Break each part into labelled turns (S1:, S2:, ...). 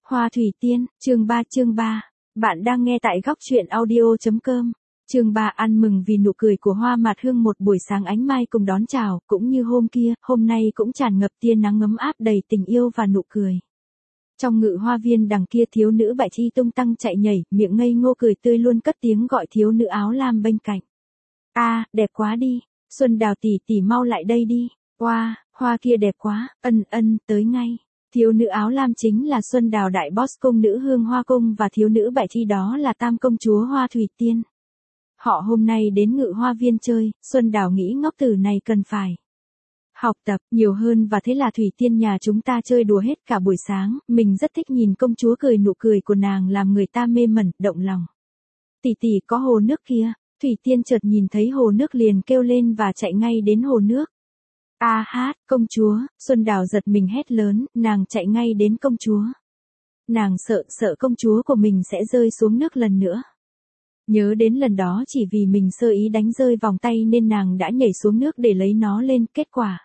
S1: Hoa thủy tiên, chương 3. Bạn đang nghe tại góc truyện audio.com. Chương 3 ăn mừng vì nụ cười của Hoa Mạt Hương một buổi sáng ánh mai cùng đón chào, cũng như hôm kia, hôm nay cũng tràn ngập tia nắng ấm áp đầy tình yêu và nụ cười. Trong ngự hoa viên đằng kia thiếu nữ Bạch Chi tung tăng chạy nhảy, miệng ngây ngô cười tươi luôn cất tiếng gọi thiếu nữ áo lam bên cạnh. Đẹp quá đi, Xuân Đào tỷ tỷ mau lại đây đi, hoa kia đẹp quá, tới ngay. Thiếu nữ áo lam chính là Xuân Đào đại boss cung nữ Hương Hoa Cung và thiếu nữ Bạch Chi đó là tam công chúa Hoa Thủy Tiên. Họ hôm nay đến ngự hoa viên chơi, Xuân Đào nghĩ ngốc tử này cần phải học tập nhiều hơn và thế là Thủy Tiên nhà chúng ta chơi đùa hết cả buổi sáng, mình rất thích nhìn công chúa cười nụ cười của nàng làm người ta mê mẩn, động lòng. Tỷ tỷ có hồ nước kia, Thủy Tiên chợt nhìn thấy hồ nước liền kêu lên và chạy ngay đến hồ nước. Công chúa, Xuân Đào giật mình hét lớn, nàng chạy ngay đến công chúa. Nàng sợ công chúa của mình sẽ rơi xuống nước lần nữa. Nhớ đến lần đó chỉ vì mình sơ ý đánh rơi vòng tay nên nàng đã nhảy xuống nước để lấy nó lên, kết quả.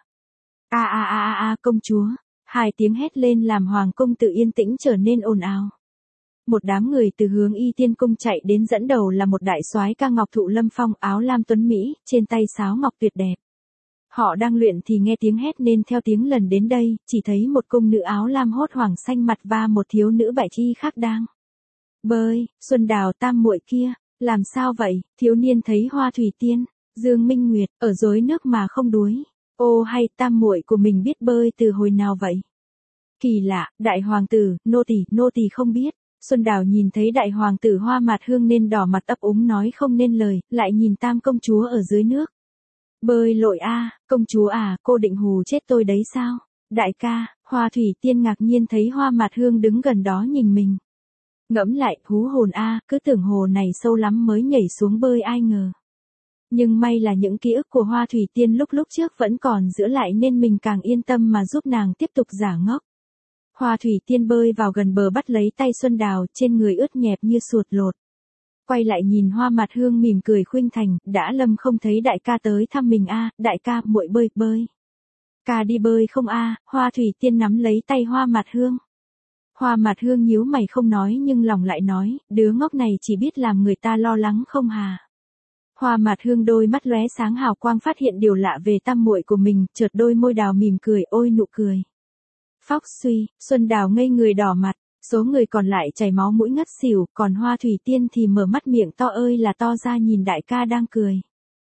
S1: Công chúa, hai tiếng hét lên làm hoàng cung tự yên tĩnh trở nên ồn ào. Một đám người từ hướng Y Tiên cung chạy đến, dẫn đầu là một đại soái ca ngọc thụ lâm phong, áo lam tuấn mỹ, trên tay sáo ngọc tuyệt đẹp. Họ đang luyện thì nghe tiếng hét nên theo tiếng lần đến đây, chỉ thấy một cung nữ áo lam hốt hoảng xanh mặt và một thiếu nữ Bạch Chi khác đang bơi. Xuân Đào tam muội kia, làm sao vậy? Thiếu niên thấy Hoa Thủy Tiên, Dương Minh Nguyệt ở rối nước mà không đuối. Ô hay tam muội của mình biết bơi từ hồi nào vậy? Kỳ lạ, đại hoàng tử, nô tỳ không biết. Xuân Đào nhìn thấy đại hoàng tử Hoa Mạt Hương nên đỏ mặt ấp úng nói không nên lời, lại nhìn tam công chúa ở dưới nước. Bơi lội công chúa cô định hù chết tôi đấy sao? Đại ca, Hoa Thủy Tiên ngạc nhiên thấy Hoa Mạt Hương đứng gần đó nhìn mình. Ngẫm lại, hú hồn cứ tưởng hồ này sâu lắm mới nhảy xuống bơi, ai ngờ. Nhưng may là những ký ức của Hoa Thủy Tiên lúc trước vẫn còn giữ lại nên mình càng yên tâm mà giúp nàng tiếp tục giả ngốc. Hoa Thủy Tiên bơi vào gần bờ bắt lấy tay Xuân Đào, trên người ướt nhẹp như sụt lột. Quay lại nhìn Hoa Mạt Hương mỉm cười khuynh thành, đã lâm không thấy đại ca tới thăm mình đại ca, muội bơi. Ca đi bơi không Hoa Thủy Tiên nắm lấy tay Hoa Mạt Hương. Hoa Mạt Hương nhíu mày không nói nhưng lòng lại nói, đứa ngốc này chỉ biết làm người ta lo lắng không hà. Hoa Mạt Hương đôi mắt lóe sáng hào quang phát hiện điều lạ về tam muội của mình, chợt đôi môi đào mỉm cười, ôi nụ cười. Phóc suy, Xuân Đào ngây người đỏ mặt. Số người còn lại chảy máu mũi ngất xỉu, còn Hoa Thủy Tiên thì mở mắt miệng to ơi là to ra nhìn đại ca đang cười.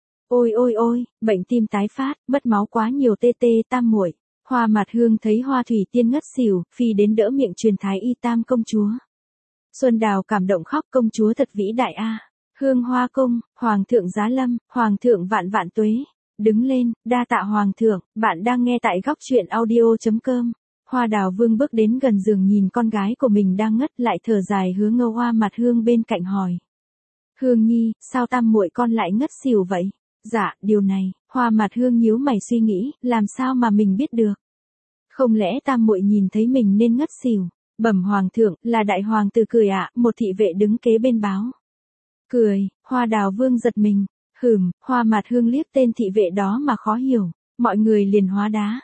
S1: Ôi, bệnh tim tái phát, mất máu quá nhiều tam muội. Hoa Mạt Hương thấy Hoa Thủy Tiên ngất xỉu, phi đến đỡ miệng truyền thái y tam công chúa. Xuân Đào cảm động khóc, công chúa thật vĩ đại Hương Hoa Cung, Hoàng thượng giá lâm, Hoàng thượng vạn vạn tuế. Đứng lên, đa tạ Hoàng thượng, bạn đang nghe tại góc truyện audio.com. Hoa Đào Vương bước đến gần giường nhìn con gái của mình đang ngất lại thở dài hướng ngơ Hoa Mạt Hương bên cạnh hỏi. Hương nhi, sao tam muội con lại ngất xỉu vậy? Dạ, điều này, Hoa Mạt Hương nhíu mày suy nghĩ, làm sao mà mình biết được? Không lẽ tam muội nhìn thấy mình nên ngất xỉu? Bẩm Hoàng thượng, là đại hoàng tử cười một thị vệ đứng kế bên báo. Cười, Hoa Đào Vương giật mình. Hoa Mạt Hương liếc tên thị vệ đó mà khó hiểu, mọi người liền hóa đá.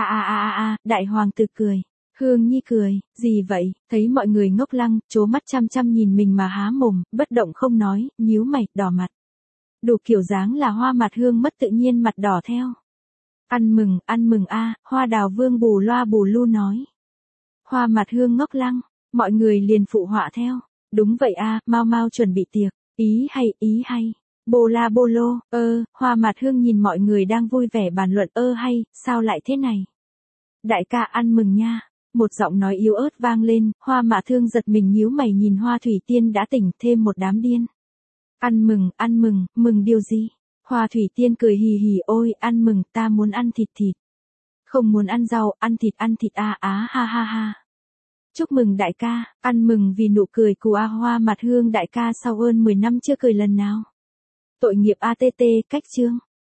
S1: Đại hoàng tử cười. Hương nhi cười, gì vậy? Thấy mọi người ngốc lăng, trố mắt chăm chăm nhìn mình mà há mồm, bất động không nói, nhíu mày, đỏ mặt. Đủ kiểu dáng là Hoa Mạt Hương mất tự nhiên mặt đỏ theo. Ăn mừng Hoa Đào Vương bù loa bù lu nói. Hoa Mạt Hương ngốc lăng, mọi người liền phụ họa theo. Đúng vậy mau chuẩn bị tiệc, ý hay. Bô la bô lô, Hoa Mạt Hương nhìn mọi người đang vui vẻ bàn luận hay, sao lại thế này? Đại ca ăn mừng nha, một giọng nói yếu ớt vang lên, Hoa Mạt Hương giật mình nhíu mày nhìn Hoa Thủy Tiên đã tỉnh, thêm một đám điên. Ăn mừng điều gì? Hoa Thủy Tiên cười hì hì, ôi ăn mừng, ta muốn ăn thịt. Không muốn ăn rau, ăn thịt ha. Chúc mừng đại ca, ăn mừng vì nụ cười của Hoa Mạt Hương đại ca sau hơn 10 năm chưa cười lần nào. Tội nghiệp cách chương.